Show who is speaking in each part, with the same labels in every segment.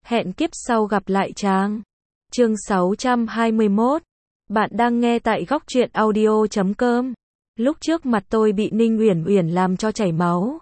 Speaker 1: Hẹn kiếp sau gặp lại chàng. Chương 621. Bạn đang nghe tại góc truyện audio.com. Lúc trước mặt tôi bị Ninh Uyển Uyển làm cho chảy máu.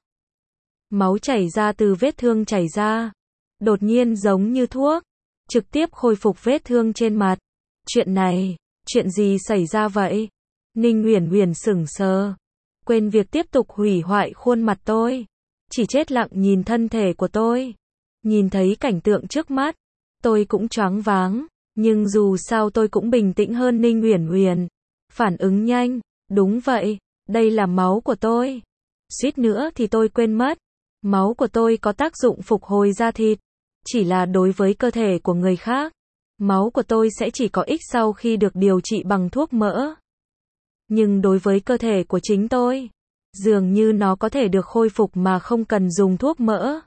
Speaker 1: Máu chảy ra từ vết thương chảy ra. Đột nhiên giống như thuốc. Trực tiếp khôi phục vết thương trên mặt. Chuyện này, chuyện gì xảy ra vậy? Ninh Uyển Uyển sững sờ. Quên việc tiếp tục hủy hoại khuôn mặt tôi. Chỉ chết lặng nhìn thân thể của tôi. Nhìn thấy cảnh tượng trước mắt, tôi cũng choáng váng, nhưng dù sao tôi cũng bình tĩnh hơn Ninh Uyển Uyển. Phản ứng nhanh, đúng vậy, đây là máu của tôi. Suýt nữa thì tôi quên mất, máu của tôi có tác dụng phục hồi da thịt, chỉ là đối với cơ thể của người khác, máu của tôi sẽ chỉ có ích sau khi được điều trị bằng thuốc mỡ. Nhưng đối với cơ thể của chính tôi, dường như nó có thể được khôi phục mà không cần dùng thuốc mỡ.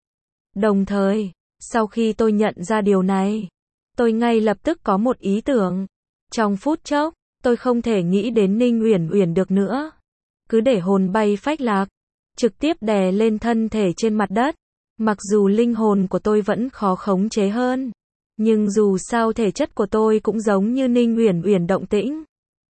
Speaker 1: Đồng thời, sau khi tôi nhận ra điều này, tôi ngay lập tức có một ý tưởng. Trong phút chốc, tôi không thể nghĩ đến Ninh Uyển Uyển được nữa. Cứ để hồn bay phách lạc, trực tiếp đè lên thân thể trên mặt đất. Mặc dù linh hồn của tôi vẫn khó khống chế hơn, nhưng dù sao thể chất của tôi cũng giống như Ninh Uyển Uyển động tĩnh.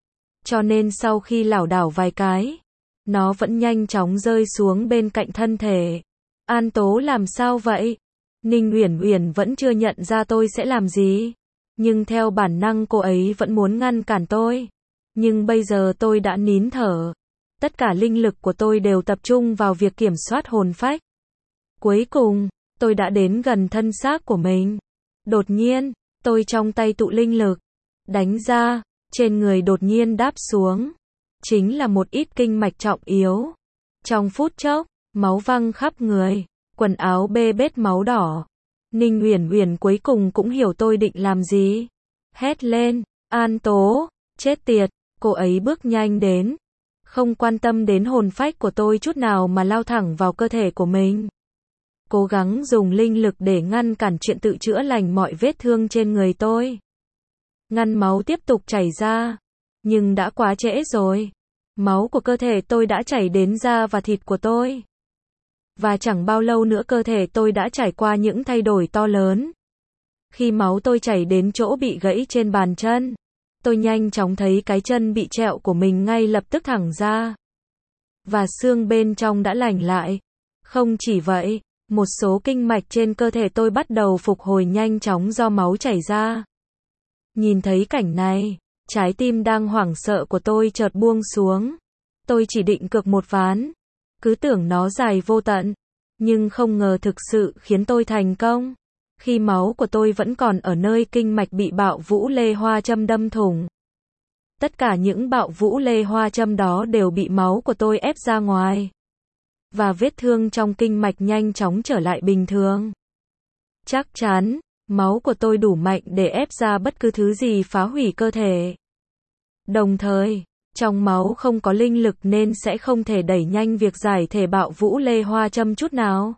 Speaker 1: Cho nên sau khi lảo đảo vài cái, nó vẫn nhanh chóng rơi xuống bên cạnh thân thể. An Tố làm sao vậy? Ninh Uyển Uyển vẫn chưa nhận ra tôi sẽ làm gì, nhưng theo bản năng cô ấy vẫn muốn ngăn cản tôi. Nhưng bây giờ tôi đã nín thở. Tất cả linh lực của tôi đều tập trung vào việc kiểm soát hồn phách. Cuối cùng, tôi đã đến gần thân xác của mình. Đột nhiên, tôi trong tay tụ linh lực, đánh ra, trên người đột nhiên đáp xuống. Chính là một ít kinh mạch trọng yếu. Trong phút chốc, máu văng khắp người, quần áo bê bết máu đỏ. Ninh Uyển Uyển cuối cùng cũng hiểu tôi định làm gì. Hét lên, An Tố, chết tiệt, cô ấy bước nhanh đến. Không quan tâm đến hồn phách của tôi chút nào mà lao thẳng vào cơ thể của mình. Cố gắng dùng linh lực để ngăn cản chuyện tự chữa lành mọi vết thương trên người tôi. Ngăn máu tiếp tục chảy ra. Nhưng đã quá trễ rồi. Máu của cơ thể tôi đã chảy đến da và thịt của tôi. Và chẳng bao lâu nữa cơ thể tôi đã trải qua những thay đổi to lớn. Khi máu tôi chảy đến chỗ bị gãy trên bàn chân, tôi nhanh chóng thấy cái chân bị trẹo của mình ngay lập tức thẳng ra. Và xương bên trong đã lành lại. Không chỉ vậy, một số kinh mạch trên cơ thể tôi bắt đầu phục hồi nhanh chóng do máu chảy ra. Nhìn thấy cảnh này, trái tim đang hoảng sợ của tôi chợt buông xuống. Tôi chỉ định cược một ván. Cứ tưởng nó dài vô tận, nhưng không ngờ thực sự khiến tôi thành công. Khi máu của tôi vẫn còn ở nơi kinh mạch bị bạo vũ lê hoa châm đâm thủng. Tất cả những bạo vũ lê hoa châm đó đều bị máu của tôi ép ra ngoài. Và vết thương trong kinh mạch nhanh chóng trở lại bình thường. Chắc chắn, máu của tôi đủ mạnh để ép ra bất cứ thứ gì phá hủy cơ thể. Đồng thời, trong máu không có linh lực nên sẽ không thể đẩy nhanh việc giải thể bạo vũ lê hoa châm chút nào.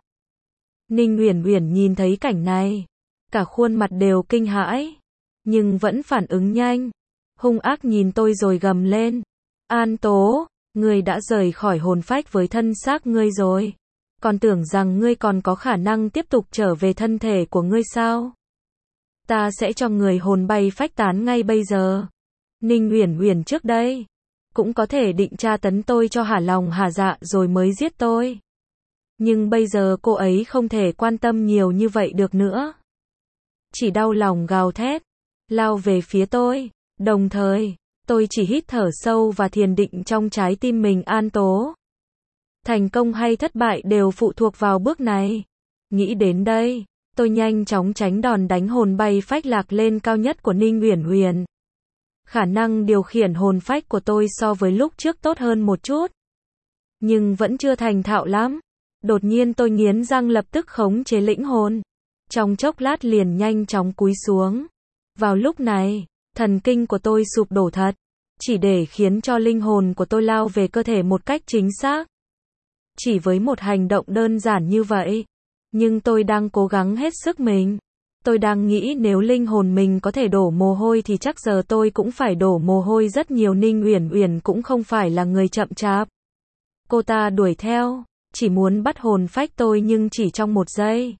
Speaker 1: Ninh Uyển Uyển nhìn thấy cảnh này, cả khuôn mặt đều kinh hãi, nhưng vẫn phản ứng nhanh, hung ác nhìn tôi rồi gầm lên. An Tố, ngươi đã rời khỏi hồn phách với thân xác ngươi rồi. Còn tưởng rằng ngươi còn có khả năng tiếp tục trở về thân thể của ngươi sao? Ta sẽ cho người hồn bay phách tán ngay bây giờ. Ninh Uyển Uyển trước đây cũng có thể định tra tấn tôi cho hả lòng hả dạ rồi mới giết tôi. Nhưng bây giờ cô ấy không thể quan tâm nhiều như vậy được nữa. Chỉ đau lòng gào thét, lao về phía tôi. Đồng thời, tôi chỉ hít thở sâu và thiền định trong trái tim mình. An Tố. Thành công hay thất bại đều phụ thuộc vào bước này. Nghĩ đến đây, tôi nhanh chóng tránh đòn đánh hồn bay phách lạc lên cao nhất của Ninh Uyển Uyển. Khả năng điều khiển hồn phách của tôi so với lúc trước tốt hơn một chút, nhưng vẫn chưa thành thạo lắm. Đột nhiên tôi nghiến răng lập tức khống chế lĩnh hồn. Trong chốc lát liền nhanh chóng cúi xuống. Vào lúc này, thần kinh của tôi sụp đổ thật, chỉ để khiến cho linh hồn của tôi lao về cơ thể một cách chính xác. Chỉ với một hành động đơn giản như vậy, nhưng tôi đang cố gắng hết sức mình. Tôi đang nghĩ nếu linh hồn mình có thể đổ mồ hôi thì chắc giờ tôi cũng phải đổ mồ hôi rất nhiều. Ninh Uyển Uyển cũng không phải là người chậm chạp. Cô ta đuổi theo, chỉ muốn bắt hồn phách tôi nhưng chỉ trong một giây.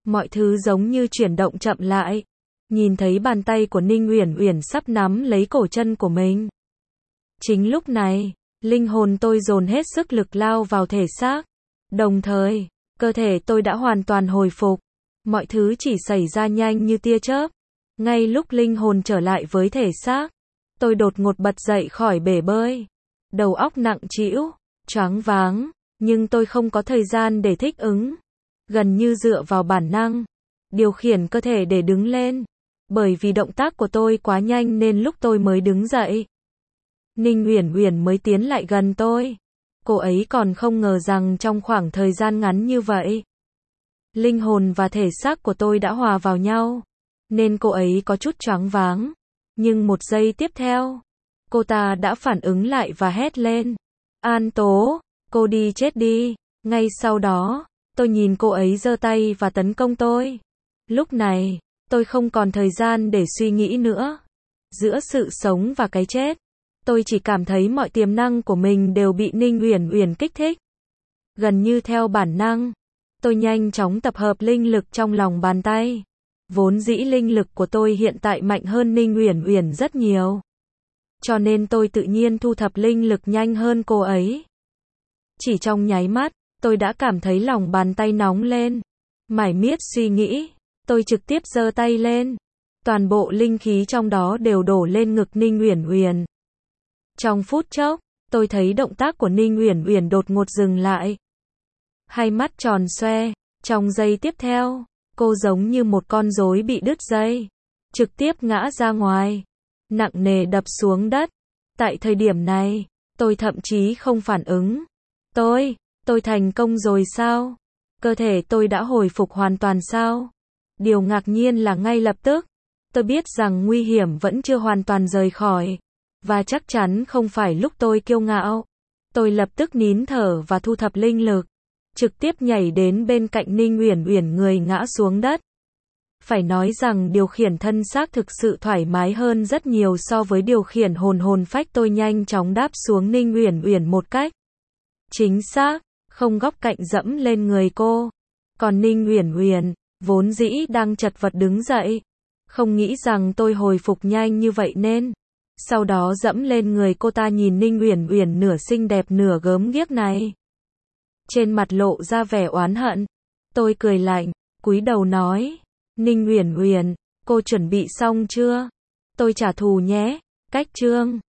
Speaker 1: Mọi thứ giống như chuyển động chậm lại. Nhìn thấy bàn tay của Ninh Uyển Uyển sắp nắm lấy cổ chân của mình. Chính lúc này, linh hồn tôi dồn hết sức lực lao vào thể xác. Đồng thời, cơ thể tôi đã hoàn toàn hồi phục. Mọi thứ chỉ xảy ra nhanh như tia chớp. Ngay lúc linh hồn trở lại với thể xác, tôi đột ngột bật dậy khỏi bể bơi. Đầu óc nặng trĩu, choáng váng, nhưng tôi không có thời gian để thích ứng. Gần như dựa vào bản năng, điều khiển cơ thể để đứng lên. Bởi vì động tác của tôi quá nhanh nên lúc tôi mới đứng dậy, Ninh Uyển Uyển mới tiến lại gần tôi. Cô ấy còn không ngờ rằng trong khoảng thời gian ngắn như vậy, linh hồn và thể xác của tôi đã hòa vào nhau, nên cô ấy có chút choáng váng. Nhưng một giây tiếp theo, cô ta đã phản ứng lại và hét lên. An Tố, cô đi chết đi. Ngay sau đó, tôi nhìn cô ấy giơ tay và tấn công tôi. Lúc này, tôi không còn thời gian để suy nghĩ nữa. Giữa sự sống và cái chết, tôi chỉ cảm thấy mọi tiềm năng của mình đều bị Ninh Uyển Uyển kích thích. Gần như theo bản năng, tôi nhanh chóng tập hợp linh lực trong lòng bàn tay. Vốn dĩ linh lực của tôi hiện tại mạnh hơn Ninh Uyển Uyển rất nhiều. Cho nên tôi tự nhiên thu thập linh lực nhanh hơn cô ấy. Chỉ trong nháy mắt, tôi đã cảm thấy lòng bàn tay nóng lên. Mải miết suy nghĩ, tôi trực tiếp giơ tay lên. Toàn bộ linh khí trong đó đều đổ lên ngực Ninh Uyển Uyển. Trong phút chốc, tôi thấy động tác của Ninh Uyển Uyển đột ngột dừng lại. Hai mắt tròn xoe, trong giây tiếp theo, cô giống như một con rối bị đứt dây, trực tiếp ngã ra ngoài, nặng nề đập xuống đất. Tại thời điểm này, tôi thậm chí không phản ứng. Tôi thành công rồi sao? Cơ thể tôi đã hồi phục hoàn toàn sao? Điều ngạc nhiên là ngay lập tức, tôi biết rằng nguy hiểm vẫn chưa hoàn toàn rời khỏi. Và chắc chắn không phải lúc tôi kiêu ngạo. Tôi lập tức nín thở và thu thập linh lực, trực tiếp nhảy đến bên cạnh Ninh Uyển Uyển người ngã xuống đất. Phải nói rằng điều khiển thân xác thực sự thoải mái hơn rất nhiều so với điều khiển hồn phách. Tôi nhanh chóng đáp xuống Ninh Uyển Uyển một cách chính xác, không góc cạnh dẫm lên người cô. Còn Ninh Uyển Uyển, vốn dĩ đang chật vật đứng dậy, không nghĩ rằng tôi hồi phục nhanh như vậy nên sau đó dẫm lên người cô ta. Nhìn Ninh Uyển Uyển nửa xinh đẹp nửa gớm ghiếc này, trên mặt lộ ra vẻ oán hận. Tôi cười lạnh, cúi đầu nói, Ninh Uyển Uyển, cô chuẩn bị xong chưa? Tôi trả thù nhé. Cách chương